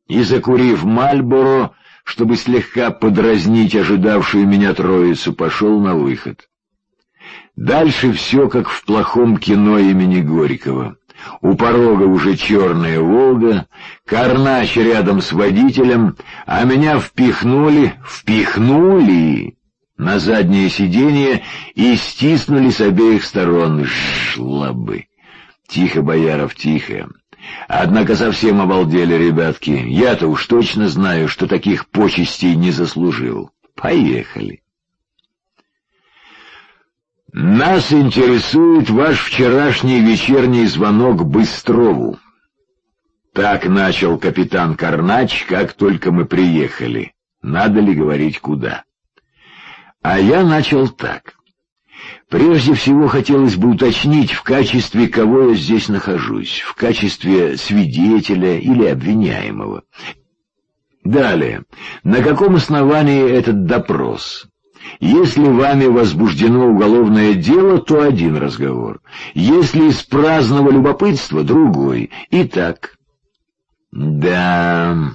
и, закурив Мальборо, чтобы слегка подразнить ожидавшую меня троицу, пошел на выход. Дальше все как в плохом кино имени Горького. У порога уже черная «Волга», Карнач рядом с водителем, а меня впихнули на заднее сиденье и стиснули с обеих сторон. Жлобы! Тихо, Бояров, тихо. Однако совсем обалдели ребятки. Я-то уж точно знаю, что таких почестей не заслужил. Поехали. Нас интересует ваш вчерашний вечерний звонок Быстрову. Так начал капитан Карнач, как только мы приехали. Надо ли говорить куда? А я начал так. Прежде всего хотелось бы уточнить, в качестве кого я здесь нахожусь, в качестве свидетеля или обвиняемого. Далее, на каком основании этот допрос? Если вами возбуждено уголовное дело, то один разговор. Если из праздного любопытства — другой. Итак. Да,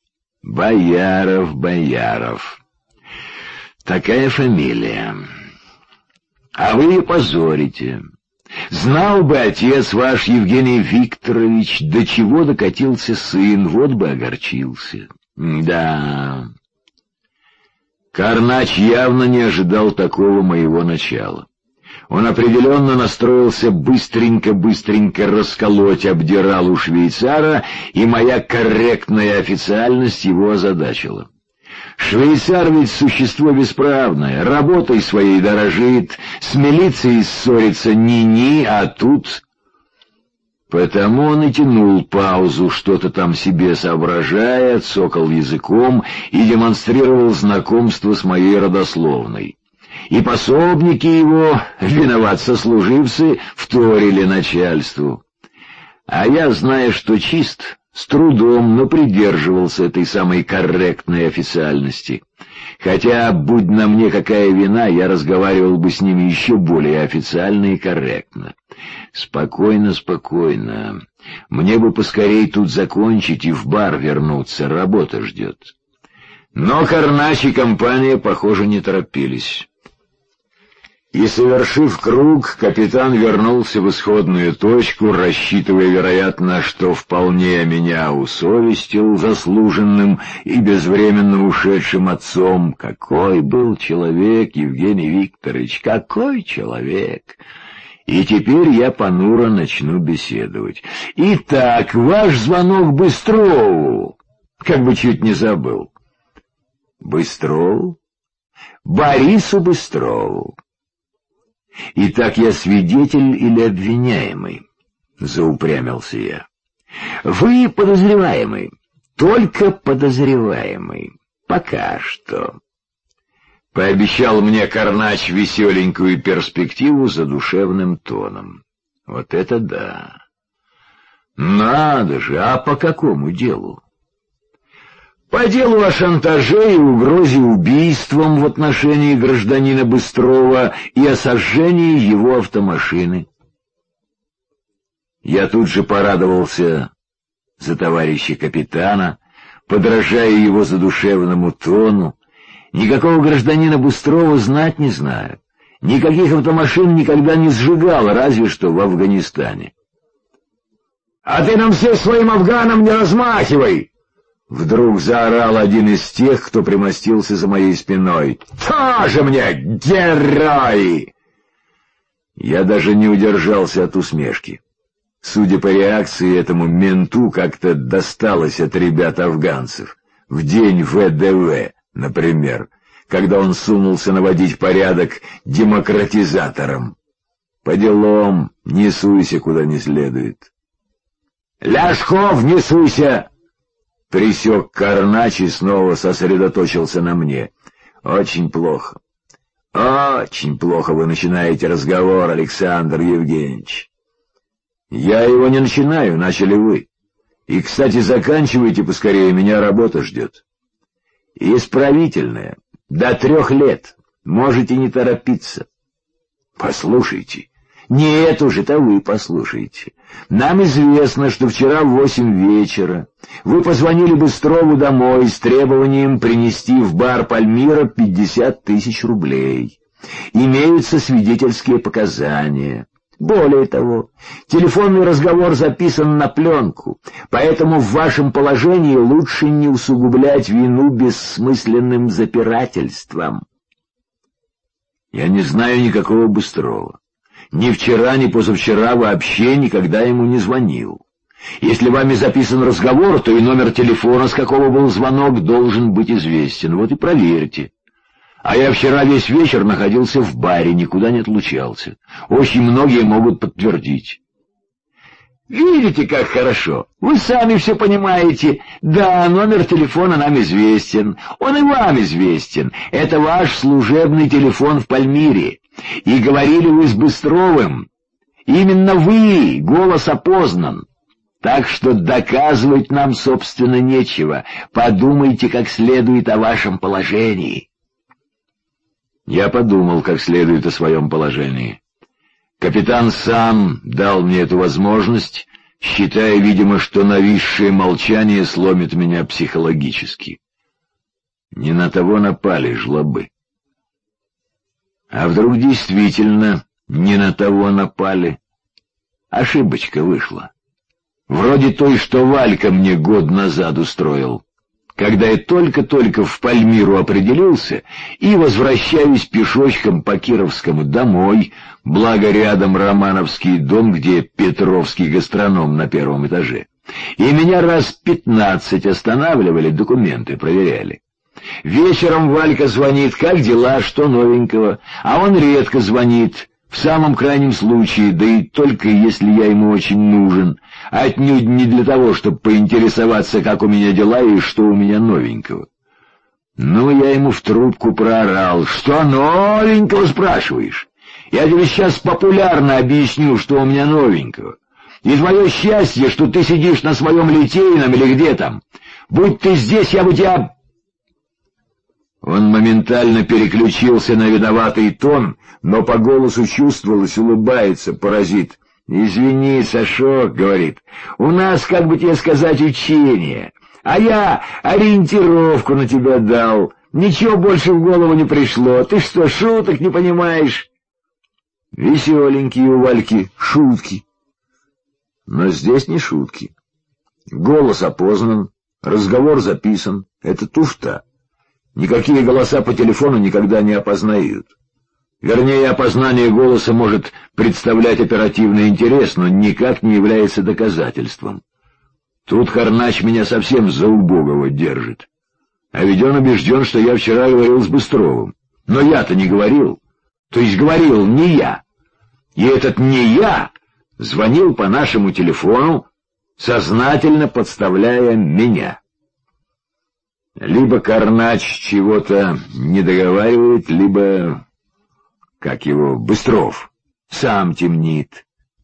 Бояров. Такая фамилия. А вы ее позорите. Знал бы отец ваш, Евгений Викторович, до чего докатился сын, вот бы огорчился. Да. Карнач явно не ожидал такого моего начала. Он определенно настроился быстренько расколоть обдиралу швейцара, и моя корректная официальность его озадачила. Швейцар ведь существо бесправное, работой своей дорожит, с милицией ссорится ни-ни, а тут... Потому он и тянул паузу, что-то там себе соображая, цокал языком и демонстрировал знакомство с моей родословной. И пособники его, виноват сослуживцы, вторили начальству. А я, зная, что чист, с трудом, но придерживался этой самой корректной официальности. Хотя, будь на мне какая вина, я разговаривал бы с ними еще более официально и корректно. Спокойно. Мне бы поскорей тут закончить и в бар вернуться, работа ждет. Но Карнач и компания, похоже, не торопились. И, совершив круг, капитан вернулся в исходную точку, рассчитывая, вероятно, что вполне меня усовестил заслуженным и безвременно ушедшим отцом. Какой был человек, Евгений Викторович, какой человек! И теперь я понуро начну беседовать. Итак, ваш звонок Быстрову. Как бы чуть не забыл. Быстрову? Борису Быстрову. Итак, я свидетель или обвиняемый? Заупрямился я. Вы подозреваемый. Только подозреваемый. Пока что. Пообещал мне Карнач веселенькую перспективу задушевным тоном. Вот это да! Надо же, а по какому делу? По делу о шантаже и угрозе убийством в отношении гражданина Быстрова и о сожжении его автомашины. Я тут же порадовался за товарища капитана, подражая его задушевному тону. Никакого гражданина Быстрова знать не знаю. Никаких автомашин никогда не сжигал, разве что в Афганистане. — А ты нам всех своим афганом не размахивай! — вдруг заорал один из тех, кто примостился за моей спиной. — Тоже мне герой! Я даже не удержался от усмешки. Судя по реакции, этому менту как-то досталось от ребят-афганцев. В день ВДВ, например, когда он сунулся наводить порядок демократизатором. По делам, не суйся куда не следует. — Ляшков, не суйся! — пресек Карнач и снова сосредоточился на мне. — Очень плохо. Очень плохо вы начинаете разговор, Александр Евгеньевич. Я его не начинаю, начали вы. И, кстати, заканчивайте поскорее, меня работа ждет. Исправительная. До 3 лет. Можете не торопиться. Послушайте, Нет уж, это вы послушайте. Нам известно, что вчера в 8 вечера вы позвонили Быстрову домой с требованием принести в бар «Пальмира» 50 тысяч рублей. Имеются свидетельские показания. Более того, телефонный разговор записан на пленку, поэтому в вашем положении лучше не усугублять вину бессмысленным запирательством. Я не знаю никакого Быстрова. Ни вчера, ни позавчера вообще никогда ему не звонил. Если вами записан разговор, то и номер телефона, с какого был звонок, должен быть известен. Вот и проверьте. А я вчера весь вечер находился в баре, никуда не отлучался. Очень многие могут подтвердить. Видите, как хорошо. Вы сами все понимаете. Да, номер телефона нам известен. Он и вам известен. Это ваш служебный телефон в Пальмире. И говорили вы с Быстровым. Именно вы, голос опознан. Так что доказывать нам, собственно, нечего. Подумайте как следует о вашем положении. Я подумал как следует о своем положении. Капитан сам дал мне эту возможность, считая, видимо, что нависшее молчание сломит меня психологически. Не на того напали жлобы. А вдруг действительно не на того напали? Ошибочка вышла. Вроде той, что Валька мне год назад устроил, когда я только-только в Пальмиру определился и возвращаюсь пешочком по Кировскому домой, благо рядом Романовский дом, где Петровский гастроном на 1-м этаже. И меня раз 15 останавливали, документы проверяли. Вечером Валька звонит: как дела, что новенького? А он редко звонит, в самом крайнем случае, да и только если я ему очень нужен, отнюдь не для того, чтобы поинтересоваться, как у меня дела и что у меня новенького. Ну, я ему в трубку проорал: что новенького, спрашиваешь? Я тебе сейчас популярно объясню, что у меня новенького. И твое счастье, что ты сидишь на своем Литейном или где там. Будь ты здесь, я бы тебя... Он моментально переключился на виноватый тон, но по голосу чувствовалось, улыбается паразит. «Извини, Сашок, — говорит, — у нас, как бы тебе сказать, учение, а я ориентировку на тебя дал. Ничего больше в голову не пришло. Ты что, шуток не понимаешь?» Веселенькие у Вальки шутки. Но здесь не шутки. Голос опознан, разговор записан. Это туфта. Никакие голоса по телефону никогда не опознают. Вернее, опознание голоса может представлять оперативный интерес, но никак не является доказательством. Тут Карнач меня совсем за убогого держит. А ведь он убежден, что я вчера говорил с Быстровым. Но я-то не говорил. То есть говорил не я. И этот не я звонил по нашему телефону, сознательно подставляя меня. Либо Карнач чего-то не договаривает, либо, как его, Быстров, сам темнит.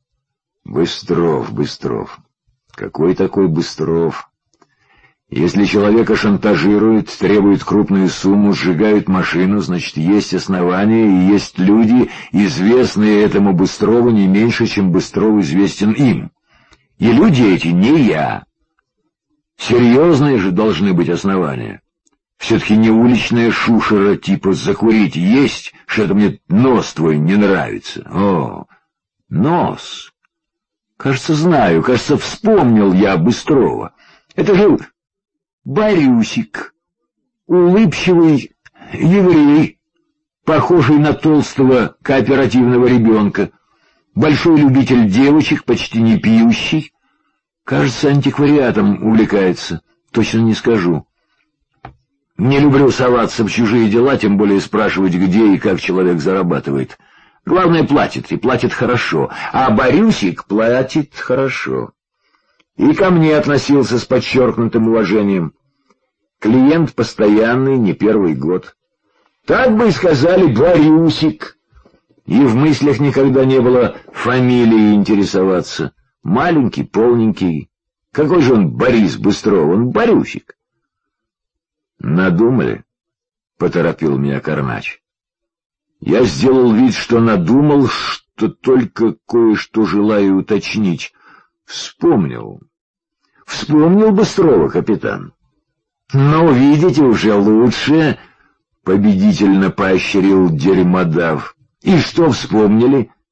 Быстров. Какой такой Быстров? Если человека шантажируют, требуют крупную сумму, сжигают машину, значит, есть основания и есть люди, известные этому Быстрову не меньше, чем Быстров известен им. И люди эти не я. Серьезные же должны быть основания. Все-таки не уличная шушера типа «закурить есть, что-то мне нос твой не нравится». О, нос. Кажется, знаю, кажется, вспомнил я Быстрова. Это же Борюсик, улыбчивый еврей, похожий на толстого кооперативного ребенка, большой любитель девочек, почти не пьющий. Кажется, антиквариатом увлекается, точно не скажу. Не люблю соваться в чужие дела, тем более спрашивать, где и как человек зарабатывает. Главное, платит, и платит хорошо, а Борюсик платит хорошо. И ко мне относился с подчеркнутым уважением. Клиент постоянный, не первый год. Так бы и сказали Борюсик. И в мыслях никогда не было фамилии интересоваться. Маленький, полненький. Какой же он Борис Быстров? Он Борюсик. «Надумали?» — поторопил меня Карнач. Я сделал вид, что надумал, будто только кое-что желаю уточнить. Вспомнил. Вспомнил Быстрова, капитан. Ну, видите, уже лучше, — победительно поощрил Дерьмодав. И что вспомнили?